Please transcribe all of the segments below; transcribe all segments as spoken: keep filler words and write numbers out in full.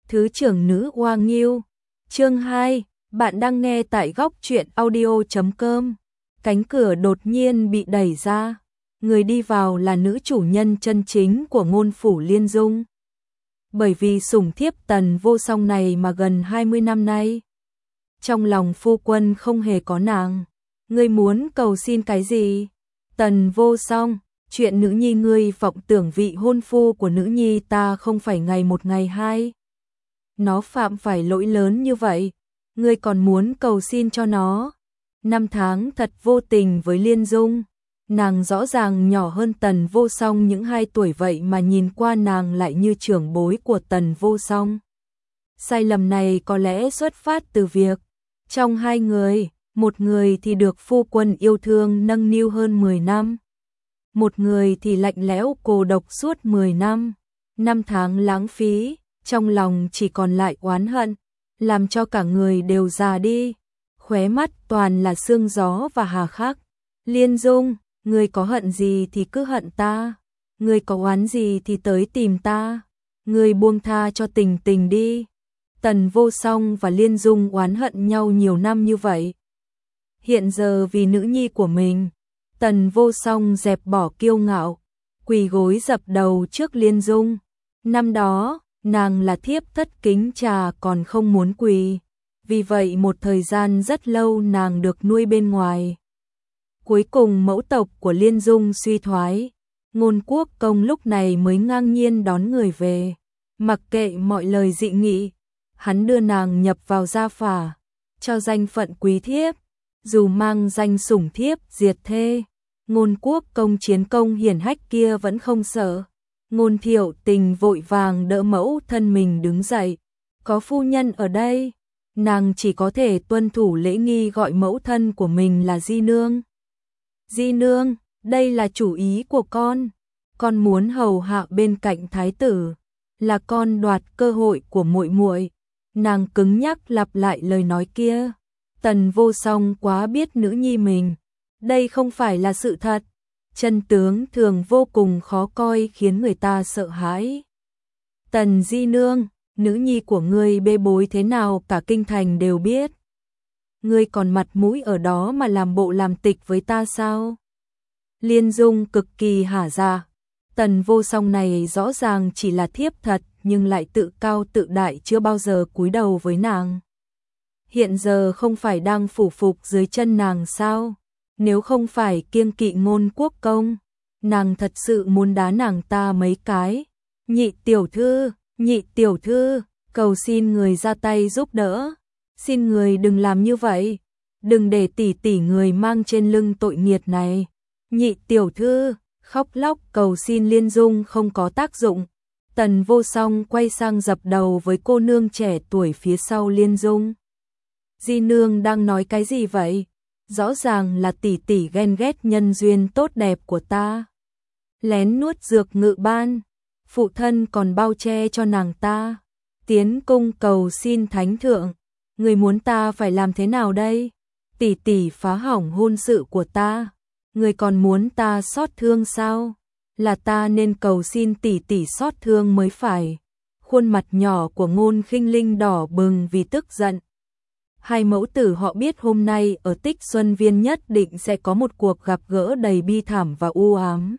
Thứ trưởng nữ Hoa Nghiêu. Chương hai, bạn đang nghe tại góc truyện audio chấm com. Cánh cửa đột nhiên bị đẩy ra, người đi vào là nữ chủ nhân chân chính của ngôn phủ Liên Dung. Bởi vì sủng thiếp Tần Vô Song này mà gần hai mươi năm nay, trong lòng phu quân không hề có nàng. Ngươi muốn cầu xin cái gì? Tần Vô Song, chuyện nữ nhi ngươi vọng tưởng vị hôn phu của nữ nhi ta không phải ngày một ngày hai. Nó phạm phải lỗi lớn như vậy, ngươi còn muốn cầu xin cho nó? Năm tháng thật vô tình với Liên Dung, nàng rõ ràng nhỏ hơn Tần Vô Song những hai tuổi vậy mà nhìn qua nàng lại như trưởng bối của Tần Vô Song. Sai lầm này có lẽ xuất phát từ việc, trong hai người, một người thì được phu quân yêu thương nâng niu hơn mười năm, một người thì lạnh lẽo cô độc suốt mười năm. Năm tháng lãng phí, trong lòng chỉ còn lại oán hận, làm cho cả người đều già đi, khóe mắt toàn là sương gió và hà khắc. Liên Dung, ngươi có hận gì thì cứ hận ta, ngươi có oán gì thì tới tìm ta, ngươi buông tha cho Tình Tình đi. Tần Vô Song và Liên Dung oán hận nhau nhiều năm như vậy. Hiện giờ vì nữ nhi của mình, Tần Vô Song dẹp bỏ kiêu ngạo, quỳ gối dập đầu trước Liên Dung. Năm đó, nàng là thiếp thất kính trà còn không muốn quỳ, vì vậy một thời gian rất lâu nàng được nuôi bên ngoài. Cuối cùng mẫu tộc của Liên Dung suy thoái, Ngôn Quốc Công lúc này mới ngang nhiên đón người về, mặc kệ mọi lời dị nghị, hắn đưa nàng nhập vào gia phả, cho danh phận quý thiếp, dù mang danh sủng thiếp diệt thê, Ngôn Quốc Công chiến công hiển hách kia vẫn không sợ. Ngôn Thiệu Tình vội vàng đỡ mẫu thân mình đứng dậy, có phu nhân ở đây, nàng chỉ có thể tuân thủ lễ nghi gọi mẫu thân của mình là Di Nương. Di Nương, đây là chủ ý của con, con muốn hầu hạ bên cạnh thái tử, là con đoạt cơ hội của muội muội. Nàng cứng nhắc lặp lại lời nói kia. Tần Vô Song quá biết nữ nhi mình, đây không phải là sự thật. Chân tướng thường vô cùng khó coi khiến người ta sợ hãi. Tần Di Nương, nữ nhi của ngươi bê bối thế nào cả kinh thành đều biết. Ngươi còn mặt mũi ở đó mà làm bộ làm tịch với ta sao? Liên Dung cực kỳ hả dạ. Tần Vô Song này rõ ràng chỉ là thiếp thật nhưng lại tự cao tự đại, chưa bao giờ cúi đầu với nàng. Hiện giờ không phải đang phủ phục dưới chân nàng sao? Nếu không phải kiêng kỵ Ngôn Quốc Công, nàng thật sự muốn đá nàng ta mấy cái. Nhị tiểu thư, nhị tiểu thư, cầu xin người ra tay giúp đỡ. Xin người đừng làm như vậy, đừng để tỷ tỷ người mang trên lưng tội nghiệt này. Nhị tiểu thư, khóc lóc cầu xin Liên Dung không có tác dụng. Tần Vô Song quay sang dập đầu với cô nương trẻ tuổi phía sau Liên Dung. Di Nương đang nói cái gì vậy? Rõ ràng là tỷ tỷ ghen ghét nhân duyên tốt đẹp của ta. Lén nuốt dược ngự ban, phụ thân còn bao che cho nàng ta. Tiến cung cầu xin thánh thượng, người muốn ta phải làm thế nào đây? Tỷ tỷ phá hỏng hôn sự của ta, người còn muốn ta xót thương sao? Là ta nên cầu xin tỷ tỷ xót thương mới phải. Khuôn mặt nhỏ của Ngôn Khinh Linh đỏ bừng vì tức giận. Hai mẫu tử họ biết hôm nay ở Tích Xuân Viên nhất định sẽ có một cuộc gặp gỡ đầy bi thảm và u ám.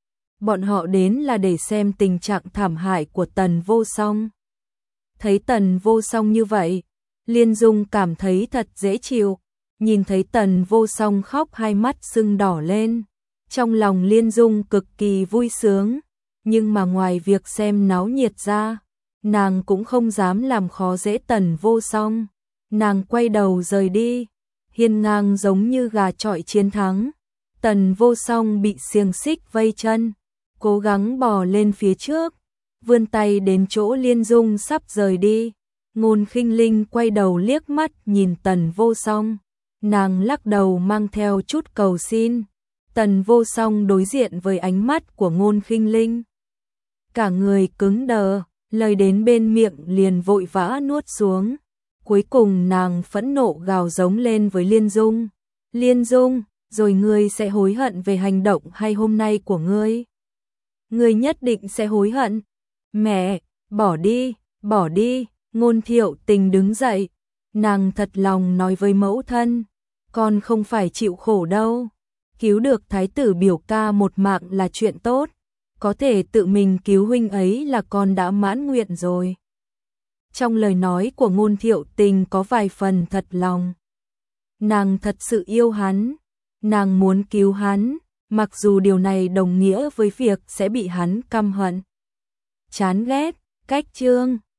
Bọn họ đến là để xem tình trạng thảm hại của Tần Vô Song. Thấy Tần Vô Song như vậy, Liên Dung cảm thấy thật dễ chịu. Nhìn thấy Tần Vô Song khóc hai mắt sưng đỏ lên, trong lòng Liên Dung cực kỳ vui sướng. Nhưng mà ngoài việc xem náo nhiệt ra, nàng cũng không dám làm khó dễ Tần Vô Song. Nàng quay đầu rời đi, hiên ngang giống như gà chọi chiến thắng. Tần Vô Song bị xiềng xích vây chân, cố gắng bò lên phía trước, vươn tay đến chỗ Liên Dung sắp rời đi. Ngôn Khinh Linh quay đầu liếc mắt nhìn Tần Vô Song, nàng lắc đầu mang theo chút cầu xin. Tần Vô Song đối diện với ánh mắt của Ngôn Khinh Linh, cả người cứng đờ, lời đến bên miệng liền vội vã nuốt xuống. Cuối cùng nàng phẫn nộ gào giống lên với Liên Dung. Liên Dung, rồi ngươi sẽ hối hận về hành động hay hôm nay của ngươi. Ngươi nhất định sẽ hối hận. Mẹ, bỏ đi, bỏ đi, Ngôn Thiệu Tình đứng dậy, nàng thật lòng nói với mẫu thân, con không phải chịu khổ đâu, cứu được thái tử biểu ca một mạng là chuyện tốt, có thể tự mình cứu huynh ấy là con đã mãn nguyện rồi. Trong lời nói của Ngôn Thiệu Tình có vài phần thật lòng. Nàng thật sự yêu hắn, nàng muốn cứu hắn, mặc dù điều này đồng nghĩa với việc sẽ bị hắn căm hận, chán ghét. Cách chương